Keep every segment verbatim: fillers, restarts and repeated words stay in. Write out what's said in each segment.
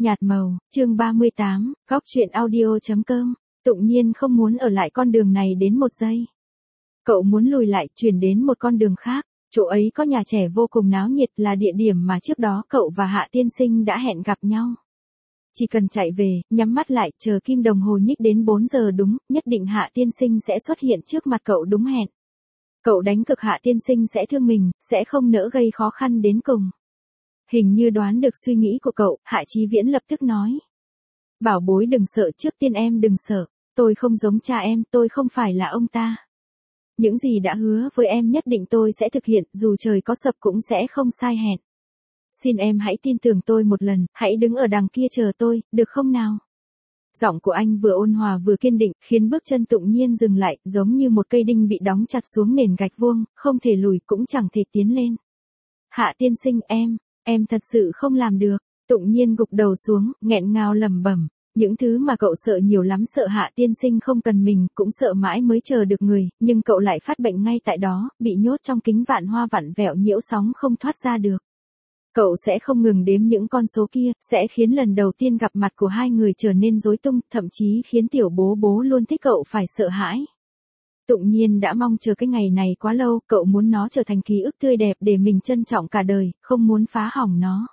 Nhạt màu, chương ba mươi tám, góc chuyện audio.com. Tụng Nhiên không muốn ở lại con đường này đến một giây. Cậu muốn lùi lại, chuyển đến một con đường khác. Chỗ ấy có nhà trẻ vô cùng náo nhiệt, là địa điểm mà trước đó cậu và Hạ Tiên Sinh đã hẹn gặp nhau. Chỉ cần chạy về, nhắm mắt lại, chờ kim đồng hồ nhích đến bốn giờ đúng, nhất định Hạ Tiên Sinh sẽ xuất hiện trước mặt cậu đúng hẹn. Cậu đánh cực Hạ Tiên Sinh sẽ thương mình, sẽ không nỡ gây khó khăn đến cùng. Hình như đoán được suy nghĩ của cậu, Hạ Chí Viễn lập tức nói. Bảo bối đừng sợ, trước tiên em đừng sợ, tôi không giống cha em, tôi không phải là ông ta. Những gì đã hứa với em nhất định tôi sẽ thực hiện, dù trời có sập cũng sẽ không sai hẹn. Xin em hãy tin tưởng tôi một lần, hãy đứng ở đằng kia chờ tôi, được không nào? Giọng của anh vừa ôn hòa vừa kiên định, khiến bước chân Tụng Nhiên dừng lại, giống như một cây đinh bị đóng chặt xuống nền gạch vuông, không thể lùi cũng chẳng thể tiến lên. Hạ Tiên Sinh, em, em thật sự không làm được. Tụng Nhiên gục đầu xuống, nghẹn ngào lẩm bẩm. Những thứ mà cậu sợ nhiều lắm, sợ Hạ Tiên Sinh không cần mình, cũng sợ mãi mới chờ được người, nhưng cậu lại phát bệnh ngay tại đó, bị nhốt trong kính vạn hoa vặn vẹo nhiễu sóng không thoát ra được. Cậu sẽ không ngừng đếm những con số kia, sẽ khiến lần đầu tiên gặp mặt của hai người trở nên rối tung, thậm chí khiến tiểu bố bố luôn thích cậu phải sợ hãi. Tụng Nhiên đã mong chờ cái ngày này quá lâu, cậu muốn nó trở thành ký ức tươi đẹp để mình trân trọng cả đời, không muốn phá hỏng nó.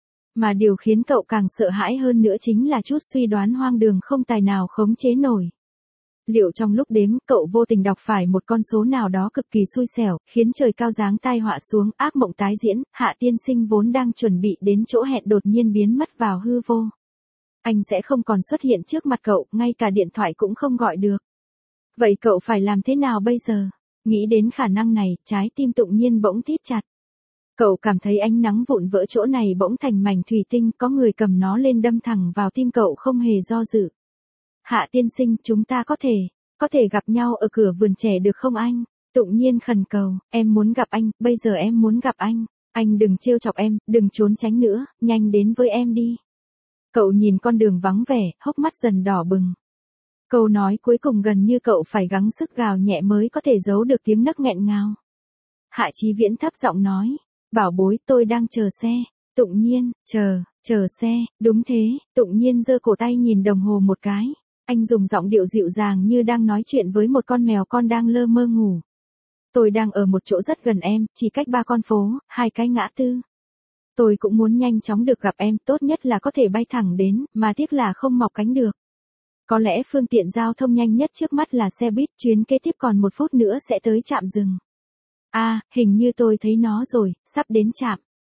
Mà điều khiến cậu càng sợ hãi hơn nữa chính là chút suy đoán hoang đường không tài nào khống chế nổi. Liệu trong lúc đếm, cậu vô tình đọc phải một con số nào đó cực kỳ xui xẻo, khiến trời cao giáng tai họa xuống, ác mộng tái diễn, Hạ Tiên Sinh vốn đang chuẩn bị đến chỗ hẹn đột nhiên biến mất vào hư vô. Anh sẽ không còn xuất hiện trước mặt cậu, ngay cả điện thoại cũng không gọi được. Vậy cậu phải làm thế nào bây giờ? Nghĩ đến khả năng này, trái tim Tụng Nhiên bỗng thít chặt. Cậu cảm thấy ánh nắng vụn vỡ chỗ này bỗng thành mảnh thủy tinh, có người cầm nó lên đâm thẳng vào tim cậu không hề do dự. Hạ Tiên Sinh, chúng ta có thể, có thể gặp nhau ở cửa vườn trẻ được không anh? Tụng Nhiên khẩn cầu, em muốn gặp anh, bây giờ em muốn gặp anh, anh đừng trêu chọc em, đừng trốn tránh nữa, nhanh đến với em đi. Cậu nhìn con đường vắng vẻ, hốc mắt dần đỏ bừng. Câu nói cuối cùng gần như cậu phải gắng sức gào nhẹ mới có thể giấu được tiếng nấc nghẹn ngào. Hạ Chí Viễn thấp giọng nói, bảo bối, tôi đang chờ xe. Tụng Nhiên, chờ, chờ xe, đúng thế. Tụng Nhiên giơ cổ tay nhìn đồng hồ một cái. Anh dùng giọng điệu dịu dàng như đang nói chuyện với một con mèo con đang lơ mơ ngủ. Tôi đang ở một chỗ rất gần em, chỉ cách ba con phố, hai cái ngã tư. Tôi cũng muốn nhanh chóng được gặp em, tốt nhất là có thể bay thẳng đến, mà tiếc là không mọc cánh được. Có lẽ phương tiện giao thông nhanh nhất trước mắt là xe buýt, chuyến kế tiếp còn một phút nữa sẽ tới trạm dừng. À, hình như tôi thấy nó rồi, sắp đến trạm.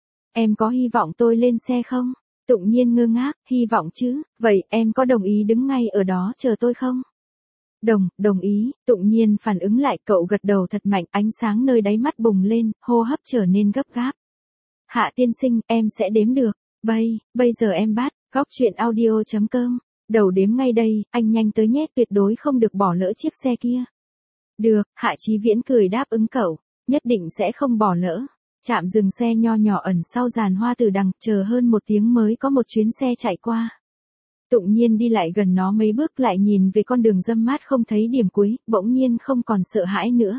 Em có hy vọng tôi lên xe không? Tụng Nhiên ngơ ngác, hy vọng chứ, vậy em có đồng ý đứng ngay ở đó chờ tôi không? Đồng, đồng ý. Tụng Nhiên phản ứng lại, cậu gật đầu thật mạnh, ánh sáng nơi đáy mắt bùng lên, hô hấp trở nên gấp gáp. Hạ Tiên Sinh, em sẽ đếm được. Bây, bây giờ em bắt, góc chuyện audio.com. Đầu đếm ngay đây, anh nhanh tới nhé, tuyệt đối không được bỏ lỡ chiếc xe kia. Được, Hạ Chí Viễn cười đáp ứng cậu, nhất định sẽ không bỏ lỡ. Trạm dừng xe nho nhỏ ẩn sau giàn hoa từ đằng, chờ hơn một tiếng mới có một chuyến xe chạy qua. Tụng Nhiên đi lại gần nó mấy bước, lại nhìn về con đường râm mát không thấy điểm cuối, bỗng nhiên không còn sợ hãi nữa.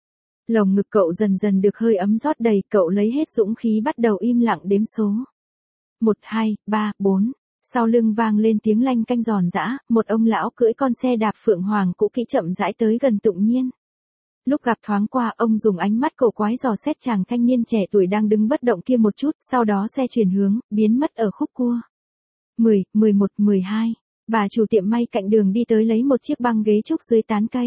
Lồng ngực cậu dần dần được hơi ấm rót đầy, cậu lấy hết dũng khí bắt đầu im lặng đếm số. Một, hai, ba, bốn. Sau lưng vang lên tiếng lanh canh giòn giã, một ông lão cưỡi con xe đạp phượng hoàng cũ kỹ chậm rãi tới gần Tụng Nhiên. Lúc gặp thoáng qua, ông dùng ánh mắt cổ quái dò xét chàng thanh niên trẻ tuổi đang đứng bất động kia một chút, sau đó xe chuyển hướng, biến mất ở khúc cua. mười, mười một, mười hai. Bà chủ tiệm may cạnh đường đi tới lấy một chiếc băng ghế trúc dưới tán cây.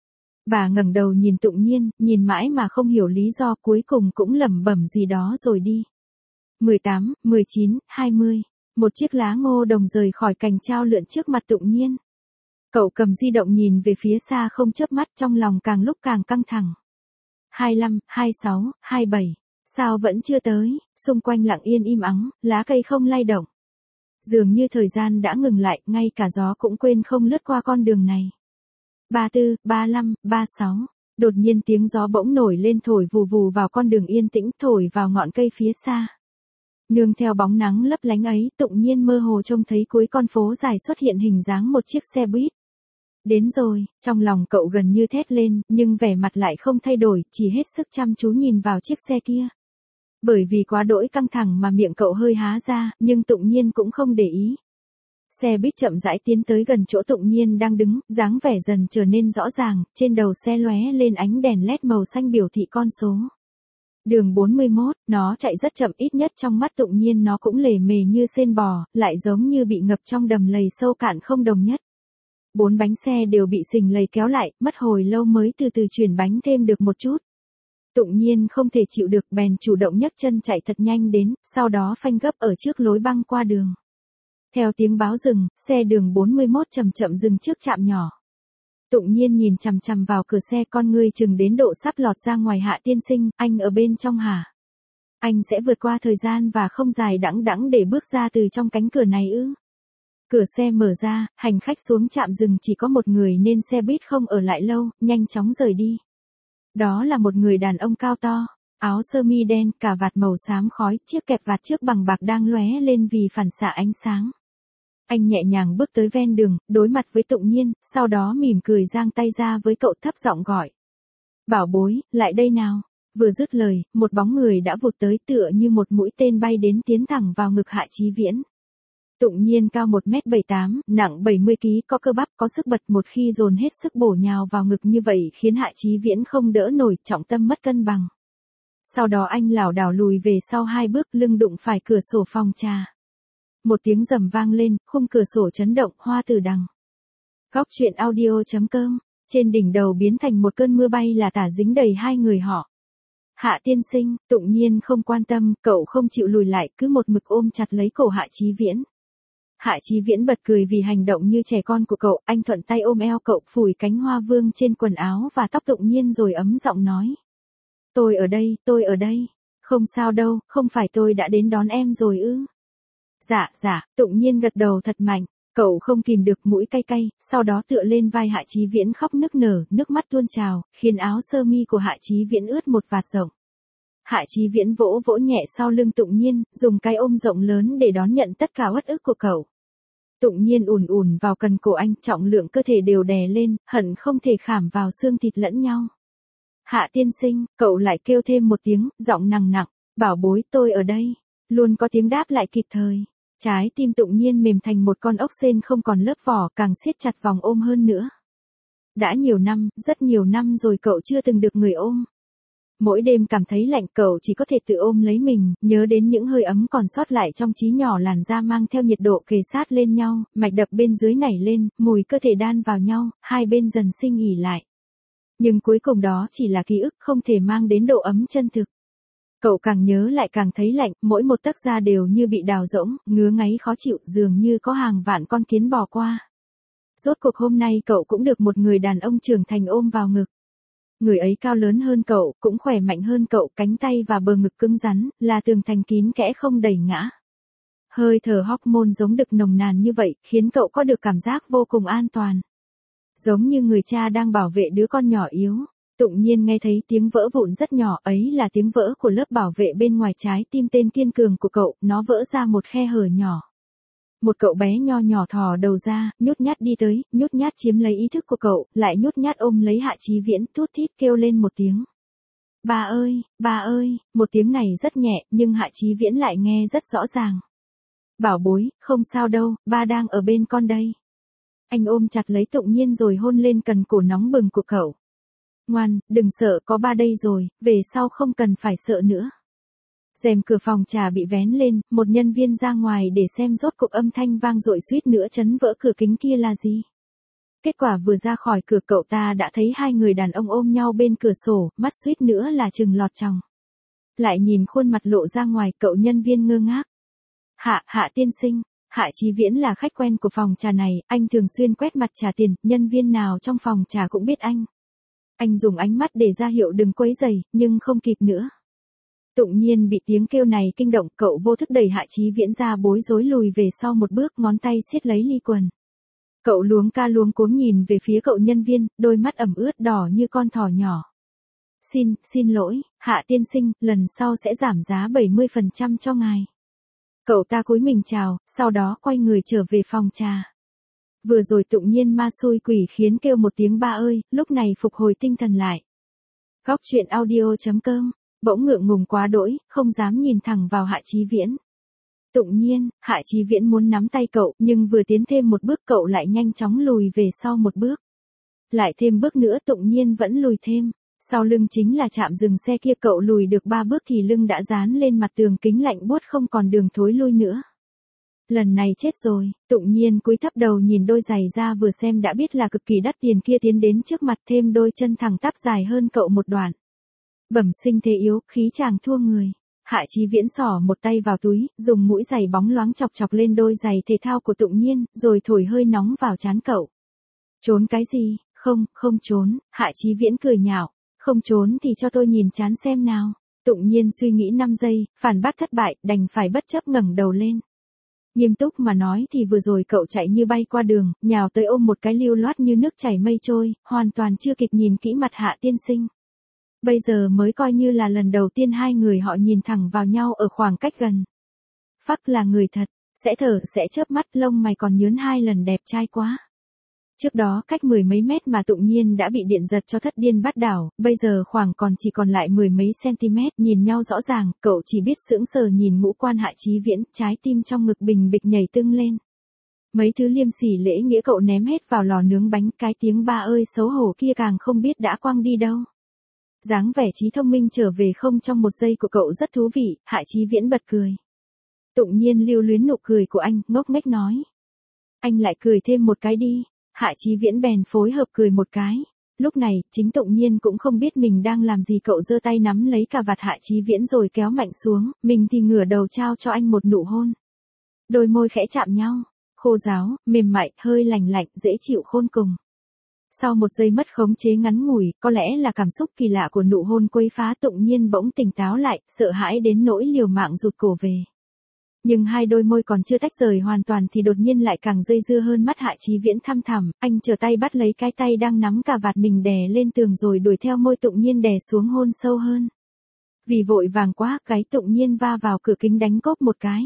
Bà ngẩng đầu nhìn Tụng Nhiên, nhìn mãi mà không hiểu lý do, cuối cùng cũng lẩm bẩm gì đó rồi đi. mười tám, mười chín, hai mươi. Một chiếc lá ngô đồng rời khỏi cành trao lượn trước mặt Tụng Nhiên. Cậu cầm di động nhìn về phía xa không chớp mắt, trong lòng càng lúc càng căng thẳng. hai lăm, hai sáu, hai bảy. Sao vẫn chưa tới? Xung quanh lặng yên im ắng, lá cây không lay động. Dường như thời gian đã ngừng lại, ngay cả gió cũng quên không lướt qua con đường này. ba tư, ba lăm, ba sáu. Đột nhiên tiếng gió bỗng nổi lên thổi vù vù vào con đường yên tĩnh, thổi vào ngọn cây phía xa. Nương theo bóng nắng lấp lánh ấy, Tụng Nhiên mơ hồ trông thấy cuối con phố dài xuất hiện hình dáng một chiếc xe buýt. Đến rồi, trong lòng cậu gần như thét lên, nhưng vẻ mặt lại không thay đổi, chỉ hết sức chăm chú nhìn vào chiếc xe kia. Bởi vì quá đỗi căng thẳng mà miệng cậu hơi há ra, nhưng Tụng Nhiên cũng không để ý. Xe buýt chậm rãi tiến tới gần chỗ Tụng Nhiên đang đứng, dáng vẻ dần trở nên rõ ràng, trên đầu xe lóe lên ánh đèn led màu xanh biểu thị con số. Đường bốn mươi mốt, nó chạy rất chậm, ít nhất trong mắt Tụng Nhiên nó cũng lề mề như sên bò, lại giống như bị ngập trong đầm lầy sâu cạn không đồng nhất. Bốn bánh xe đều bị sình lầy kéo lại, mất hồi lâu mới từ từ chuyển bánh thêm được một chút. Tụng Nhiên không thể chịu được bèn chủ động nhấc chân chạy thật nhanh đến, sau đó phanh gấp ở trước lối băng qua đường. Theo tiếng báo dừng, xe đường bốn mươi mốt chậm chậm dừng trước trạm nhỏ. Tụng Nhiên nhìn chằm chằm vào cửa xe, con ngươi chừng đến độ sắp lọt ra ngoài. Hạ tiên sinh, anh ở bên trong hả? Anh sẽ vượt qua thời gian và không dài đẵng đẵng để bước ra từ trong cánh cửa này ư? Cửa xe mở ra, hành khách xuống trạm dừng chỉ có một người nên xe buýt không ở lại lâu, nhanh chóng rời đi. Đó là một người đàn ông cao to, áo sơ mi đen, cà vạt màu xám khói, chiếc kẹp vạt trước bằng bạc đang lóe lên vì phản xạ ánh sáng. Anh nhẹ nhàng bước tới ven đường, đối mặt với Tụng Nhiên, sau đó mỉm cười giang tay ra với cậu, thấp giọng gọi. Bảo bối, lại đây nào. Vừa dứt lời, một bóng người đã vụt tới, tựa như một mũi tên bay đến, tiến thẳng vào ngực Hạ Chí Viễn. Tụng Nhiên cao một mét bảy mươi tám, nặng bảy mươi ki lô gam, có cơ bắp, có sức bật, một khi dồn hết sức bổ nhào vào ngực như vậy khiến Hạ Chí Viễn không đỡ nổi, trọng tâm mất cân bằng. Sau đó anh lảo đảo lùi về sau hai bước, lưng đụng phải cửa sổ phòng trà. Một tiếng rầm vang lên, khung cửa sổ chấn động, hoa tử đằng. Góc truyện audio chấm com, trên đỉnh đầu biến thành một cơn mưa bay là tả dính đầy hai người họ. Hạ tiên sinh, Tụng Nhiên không quan tâm, cậu không chịu lùi lại, cứ một mực ôm chặt lấy cổ Hạ Chí Viễn. Hạ Chí Viễn bật cười vì hành động như trẻ con của cậu, anh thuận tay ôm eo cậu, phủi cánh hoa vương trên quần áo và tóc Tụng Nhiên rồi ấm giọng nói. Tôi ở đây, tôi ở đây. Không sao đâu, không phải tôi đã đến đón em rồi ư? Dạ, dạ, Tụng Nhiên gật đầu thật mạnh, cậu không kìm được mũi cay cay, sau đó tựa lên vai Hạ Chí Viễn khóc nức nở, nước mắt tuôn trào, khiến áo sơ mi của Hạ Chí Viễn ướt một vạt rộng. Hạ Chí Viễn vỗ vỗ nhẹ sau lưng Tụng Nhiên, dùng cái ôm rộng lớn để đón nhận tất cả uất ức của cậu. Tụng Nhiên ùn ùn vào cần cổ anh, trọng lượng cơ thể đều đè lên, hận không thể khảm vào xương thịt lẫn nhau. Hạ tiên sinh, cậu lại kêu thêm một tiếng, giọng nặng nặng, bảo bối, tôi ở đây. Luôn có tiếng đáp lại kịp thời. Trái tim Tụng Nhiên mềm thành một con ốc sên không còn lớp vỏ, càng siết chặt vòng ôm hơn nữa. Đã nhiều năm, rất nhiều năm rồi cậu chưa từng được người ôm. Mỗi đêm cảm thấy lạnh, cậu chỉ có thể tự ôm lấy mình, nhớ đến những hơi ấm còn sót lại trong trí nhỏ, làn da mang theo nhiệt độ kề sát lên nhau, mạch đập bên dưới nảy lên, mùi cơ thể đan vào nhau, hai bên dần sinh ỉ lại. Nhưng cuối cùng đó chỉ là ký ức, không thể mang đến độ ấm chân thực. Cậu càng nhớ lại càng thấy lạnh, mỗi một tấc da đều như bị đào rỗng, ngứa ngáy khó chịu, dường như có hàng vạn con kiến bò qua. Rốt cuộc hôm nay cậu cũng được một người đàn ông trưởng thành ôm vào ngực. Người ấy cao lớn hơn cậu, cũng khỏe mạnh hơn cậu, cánh tay và bờ ngực cứng rắn, là tường thành kín kẽ không đẩy ngã. Hơi thở hormone giống đực nồng nàn như vậy, khiến cậu có được cảm giác vô cùng an toàn. Giống như người cha đang bảo vệ đứa con nhỏ yếu. Tụng Nhiên nghe thấy tiếng vỡ vụn rất nhỏ, ấy là tiếng vỡ của lớp bảo vệ bên ngoài trái tim tên kiên cường của cậu, nó vỡ ra một khe hở nhỏ. Một cậu bé nho nhỏ thò đầu ra, nhút nhát đi tới, nhút nhát chiếm lấy ý thức của cậu, lại nhút nhát ôm lấy Hạ Chí Viễn, thút thít kêu lên một tiếng. Ba ơi, ba ơi, một tiếng này rất nhẹ, nhưng Hạ Chí Viễn lại nghe rất rõ ràng. Bảo bối, không sao đâu, ba đang ở bên con đây. Anh ôm chặt lấy Tụng Nhiên rồi hôn lên cần cổ nóng bừng của cậu. Ngoan, đừng sợ, có ba đây rồi, về sau không cần phải sợ nữa. Rèm cửa phòng trà bị vén lên, một nhân viên ra ngoài để xem, rốt cuộc âm thanh vang dội suýt nữa chấn vỡ cửa kính kia là gì. Kết quả vừa ra khỏi cửa cậu ta đã thấy hai người đàn ông ôm nhau bên cửa sổ, mắt suýt nữa là chừng lọt tròng. Lại nhìn khuôn mặt lộ ra ngoài, cậu nhân viên ngơ ngác. Hạ, Hạ tiên sinh, Hạ Chí Viễn là khách quen của phòng trà này, anh thường xuyên quét mặt trả tiền, nhân viên nào trong phòng trà cũng biết anh. Anh dùng ánh mắt để ra hiệu đừng quấy rầy, nhưng không kịp nữa. Tụng Nhiên bị tiếng kêu này kinh động, cậu vô thức đẩy Hạ Chí Viễn ra, bối rối lùi về sau một bước, ngón tay siết lấy ly quần. Cậu luống ca luống cuống nhìn về phía cậu nhân viên, đôi mắt ẩm ướt đỏ như con thỏ nhỏ. Xin, xin lỗi, Hạ tiên sinh, lần sau sẽ giảm giá bảy mươi phần trăm cho ngài. Cậu ta cúi mình chào, sau đó quay người trở về phòng trà. Vừa rồi Tụng Nhiên ma xui quỷ khiến kêu một tiếng ba ơi, lúc này phục hồi tinh thần lại. Góc truyện audio chấm com Bỗng ngượng ngùng quá đỗi, không dám nhìn thẳng vào Hạ Chí Viễn. Tụng Nhiên, Hạ Chí Viễn muốn nắm tay cậu, nhưng vừa tiến thêm một bước cậu lại nhanh chóng lùi về sau một bước. Lại thêm bước nữa Tụng Nhiên vẫn lùi thêm. Sau lưng chính là trạm dừng xe kia, cậu lùi được ba bước thì lưng đã dán lên mặt tường kính lạnh buốt không còn đường thối lui nữa. Lần này chết rồi, Tụng Nhiên cúi thấp đầu nhìn đôi giày da vừa xem đã biết là cực kỳ đắt tiền kia tiến đến trước mặt, thêm đôi chân thẳng tắp dài hơn cậu một đoạn. Bẩm sinh thế yếu, khí chàng thua người. Hạ Chí Viễn xỏ một tay vào túi, dùng mũi giày bóng loáng chọc chọc lên đôi giày thể thao của Tụng Nhiên, rồi thổi hơi nóng vào trán cậu. Trốn cái gì? Không, không trốn. Hạ Chí Viễn cười nhạo. Không trốn thì cho tôi nhìn trán xem nào. Tụng Nhiên suy nghĩ năm giây, phản bác thất bại, đành phải bất chấp ngẩng đầu lên. Nghiêm túc mà nói thì vừa rồi cậu chạy như bay qua đường, nhào tới ôm một cái lưu loát như nước chảy mây trôi, hoàn toàn chưa kịp nhìn kỹ mặt Hạ tiên sinh. Bây giờ mới coi như là lần đầu tiên hai người họ nhìn thẳng vào nhau ở khoảng cách gần. Phắc là người thật, sẽ thở sẽ chớp mắt, lông mày còn nhướn hai lần, đẹp trai quá. Trước đó cách mười mấy mét mà Tụng Nhiên đã bị điện giật cho thất điên bát đảo, bây giờ khoảng còn chỉ còn lại mười mấy cm, nhìn nhau rõ ràng, cậu chỉ biết sững sờ nhìn ngũ quan Hạ Chí Viễn, trái tim trong ngực bình bịch nhảy tưng lên. Mấy thứ liêm sỉ lễ nghĩa cậu ném hết vào lò nướng bánh, cái tiếng ba ơi xấu hổ kia càng không biết đã quăng đi đâu. Dáng vẻ trí thông minh trở về không trong một giây của cậu rất thú vị, Hạ Chí Viễn bật cười. Tụng Nhiên lưu luyến nụ cười của anh, ngốc nghếch nói. Anh lại cười thêm một cái đi. Hạ Chí Viễn bèn phối hợp cười một cái. Lúc này, chính Tụng Nhiên cũng không biết mình đang làm gì, cậu giơ tay nắm lấy cà vạt Hạ Chí Viễn rồi kéo mạnh xuống, mình thì ngửa đầu trao cho anh một nụ hôn. Đôi môi khẽ chạm nhau, khô ráo, mềm mại, hơi lành lạnh, dễ chịu khôn cùng. Sau một giây mất khống chế ngắn ngủi, có lẽ là cảm xúc kỳ lạ của nụ hôn quấy phá, Tụng Nhiên bỗng tỉnh táo lại, sợ hãi đến nỗi liều mạng rụt cổ về. Nhưng hai đôi môi còn chưa tách rời hoàn toàn thì đột nhiên lại càng dây dưa hơn, mắt Hạ Chí Viễn thăm thẳm, anh trở tay bắt lấy cái tay đang nắm cà vạt mình đè lên tường rồi đuổi theo môi Tụng Nhiên đè xuống hôn sâu hơn. Vì vội vàng quá, cái Tụng Nhiên va vào cửa kính đánh cốp một cái.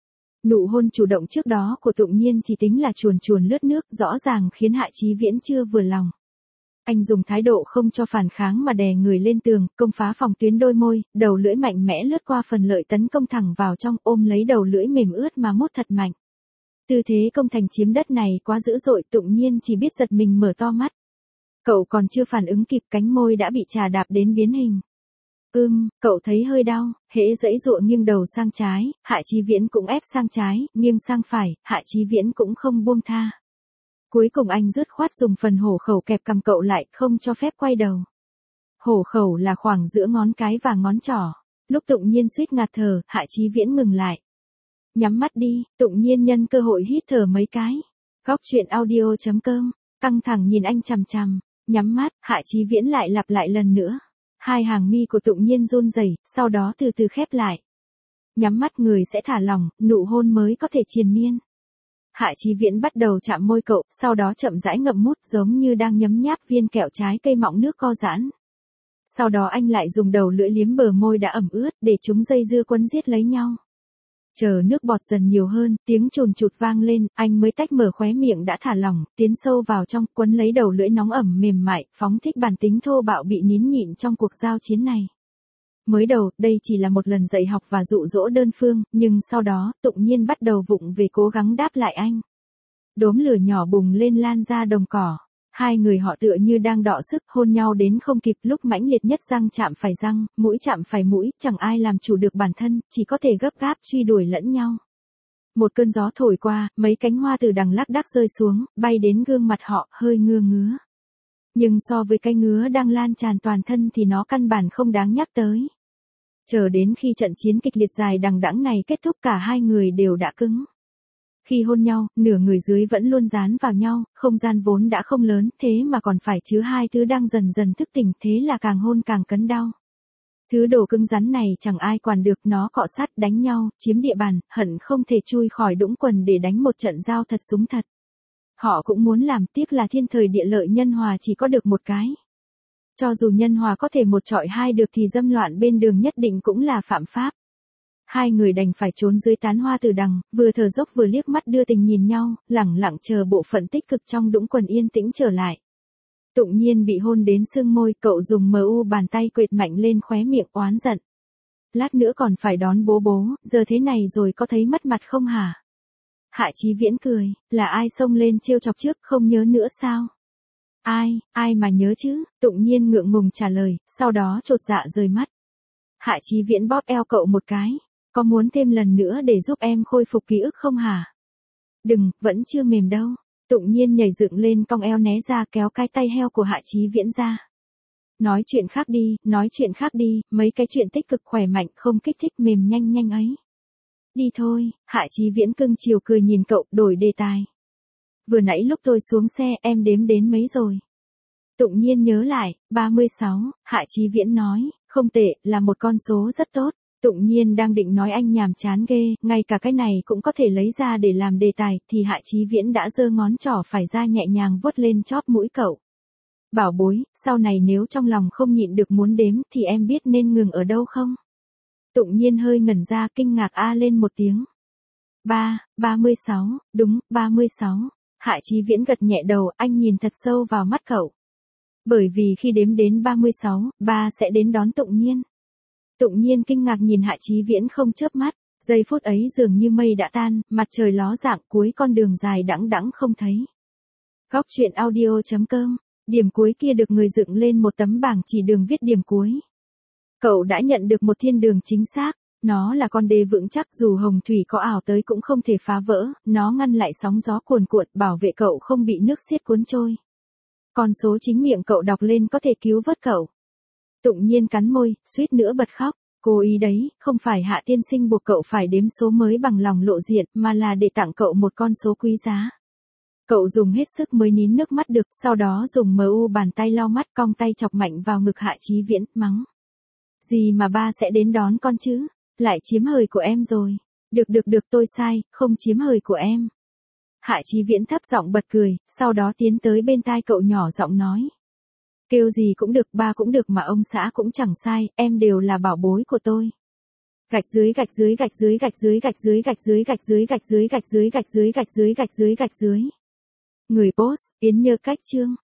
Nụ hôn chủ động trước đó của Tụng Nhiên chỉ tính là chuồn chuồn lướt nước, rõ ràng khiến Hạ Chí Viễn chưa vừa lòng. Anh dùng thái độ không cho phản kháng mà đè người lên tường, công phá phòng tuyến đôi môi, đầu lưỡi mạnh mẽ lướt qua phần lợi tấn công thẳng vào trong, ôm lấy đầu lưỡi mềm ướt mà mút thật mạnh. Tư thế công thành chiếm đất này quá dữ dội, Tụng Nhiên chỉ biết giật mình mở to mắt. Cậu còn chưa phản ứng kịp, cánh môi đã bị trà đạp đến biến hình. Ưm, cậu thấy hơi đau, hễ dãy dụa nghiêng đầu sang trái, Hạ Chí Viễn cũng ép sang trái, nghiêng sang phải, Hạ Chí Viễn cũng không buông tha. Cuối cùng anh dứt khoát dùng phần hổ khẩu kẹp cầm cậu lại, không cho phép quay đầu. Hổ khẩu là khoảng giữa ngón cái và ngón trỏ. Lúc Tụng Nhiên suýt ngạt thở, Hạ Chí Viễn ngừng lại. Nhắm mắt đi, Tụng Nhiên nhân cơ hội hít thở mấy cái. Góc truyện audio chấm com, căng thẳng nhìn anh chằm chằm, nhắm mắt, Hạ Chí Viễn lại lặp lại lần nữa. Hai hàng mi của Tụng Nhiên run rẩy, sau đó từ từ khép lại. Nhắm mắt người sẽ thả lỏng, nụ hôn mới có thể triền miên. Hạ Chí Viễn bắt đầu chạm môi cậu, sau đó chậm rãi ngậm mút giống như đang nhấm nháp viên kẹo trái cây mọng nước co giãn. Sau đó anh lại dùng đầu lưỡi liếm bờ môi đã ẩm ướt để chúng dây dưa quấn giết lấy nhau. Chờ nước bọt dần nhiều hơn, tiếng chùn chụt vang lên, anh mới tách mở khóe miệng đã thả lỏng, tiến sâu vào trong, quấn lấy đầu lưỡi nóng ẩm mềm mại, phóng thích bản tính thô bạo bị nín nhịn trong cuộc giao chiến này. Mới đầu, đây chỉ là một lần dạy học và dụ dỗ đơn phương, nhưng sau đó, Tụng Nhiên bắt đầu vụng về cố gắng đáp lại anh. Đốm lửa nhỏ bùng lên lan ra đồng cỏ. Hai người họ tựa như đang đọ sức, hôn nhau đến không kịp, lúc mãnh liệt nhất răng chạm phải răng, mũi chạm phải mũi, chẳng ai làm chủ được bản thân, chỉ có thể gấp gáp truy đuổi lẫn nhau. Một cơn gió thổi qua, mấy cánh hoa từ đằng lác đác rơi xuống, bay đến gương mặt họ, hơi ngưa ngứa. Nhưng so với cái ngứa đang lan tràn toàn thân thì nó căn bản không đáng nhắc tới. Chờ đến khi trận chiến kịch liệt dài đằng đẵng này kết thúc, cả hai người đều đã cứng. Khi hôn nhau, nửa người dưới vẫn luôn dán vào nhau, không gian vốn đã không lớn, thế mà còn phải chứa hai thứ đang dần dần thức tỉnh, thế là càng hôn càng cấn đau. Thứ đồ cứng rắn này chẳng ai quản được, nó cọ sát, đánh nhau, chiếm địa bàn, hận không thể chui khỏi đũng quần để đánh một trận giao thật súng thật. Họ cũng muốn làm, tiếc là thiên thời địa lợi nhân hòa chỉ có được một cái. Cho dù nhân hòa có thể một trọi hai được thì dâm loạn bên đường nhất định cũng là phạm pháp. Hai người đành phải trốn dưới tán hoa từ đằng, vừa thở dốc vừa liếc mắt đưa tình nhìn nhau, lẳng lặng chờ bộ phận tích cực trong đũng quần yên tĩnh trở lại. Tụng Nhiên bị hôn đến sưng môi, cậu dùng mờ u bàn tay quệt mạnh lên khóe miệng oán giận. Lát nữa còn phải đón bố bố, giờ thế này rồi có thấy mất mặt không hả? Hạ Chí Viễn cười, là ai xông lên trêu chọc trước, không nhớ nữa sao? Ai, ai mà nhớ chứ, Tụng Nhiên ngượng ngùng trả lời, sau đó chột dạ rời mắt. Hạ Chí Viễn bóp eo cậu một cái, có muốn thêm lần nữa để giúp em khôi phục ký ức không hả? Đừng, vẫn chưa mềm đâu. Tụng Nhiên nhảy dựng lên cong eo né ra kéo cái tay heo của Hạ Chí Viễn ra. Nói chuyện khác đi, nói chuyện khác đi, mấy cái chuyện tích cực khỏe mạnh không kích thích mềm nhanh nhanh ấy. Đi thôi, Hạ Chí Viễn cưng chiều cười nhìn cậu, đổi đề tài. Vừa nãy lúc tôi xuống xe em đếm đến mấy rồi? Tụng Nhiên nhớ lại, ba mươi sáu, Hạ Chí Viễn nói, không tệ, là một con số rất tốt. Tụng Nhiên đang định nói anh nhàm chán ghê, ngay cả cái này cũng có thể lấy ra để làm đề tài, thì Hạ Chí Viễn đã giơ ngón trỏ phải ra nhẹ nhàng vuốt lên chóp mũi cậu. Bảo bối, sau này nếu trong lòng không nhịn được muốn đếm thì em biết nên ngừng ở đâu không? Tụng Nhiên hơi ngẩn ra kinh ngạc a lên một tiếng. Ba, ba mươi sáu, đúng, ba mươi sáu. Hạ Chí Viễn gật nhẹ đầu, anh nhìn thật sâu vào mắt cậu. Bởi vì khi đếm đến ba mươi sáu, ba sẽ đến đón Tụng Nhiên. Tụng Nhiên kinh ngạc nhìn Hạ Chí Viễn không chớp mắt, giây phút ấy dường như mây đã tan, mặt trời ló dạng cuối con đường dài đẵng đẵng không thấy. Góc truyện audio chấm com, điểm cuối kia được người dựng lên một tấm bảng chỉ đường viết điểm cuối. Cậu đã nhận được một thiên đường chính xác, nó là con đê vững chắc dù hồng thủy có ảo tới cũng không thể phá vỡ, nó ngăn lại sóng gió cuồn cuộn bảo vệ cậu không bị nước xiết cuốn trôi. Con số chính miệng cậu đọc lên có thể cứu vớt cậu. Tụng Nhiên cắn môi, suýt nữa bật khóc. Cố ý đấy, không phải Hạ tiên sinh buộc cậu phải đếm số mới bằng lòng lộ diện, mà là để tặng cậu một con số quý giá. Cậu dùng hết sức mới nín nước mắt được, sau đó dùng mờ u bàn tay lau mắt, cong tay chọc mạnh vào ngực Hạ Chí Viễn, mắng. Gì mà ba sẽ đến đón con chứ? Lại chiếm hời của em rồi. Được được được tôi sai, không chiếm hời của em. Hạ Chí Viễn thấp giọng bật cười, sau đó tiến tới bên tai cậu nhỏ giọng nói. Kêu gì cũng được, ba cũng được mà ông xã cũng chẳng sai, em đều là bảo bối của tôi. Gạch dưới gạch dưới gạch dưới gạch dưới gạch dưới gạch dưới gạch dưới gạch dưới gạch dưới gạch dưới gạch dưới gạch dưới gạch dưới. Người boss, Yến Nhơ Cách Chương.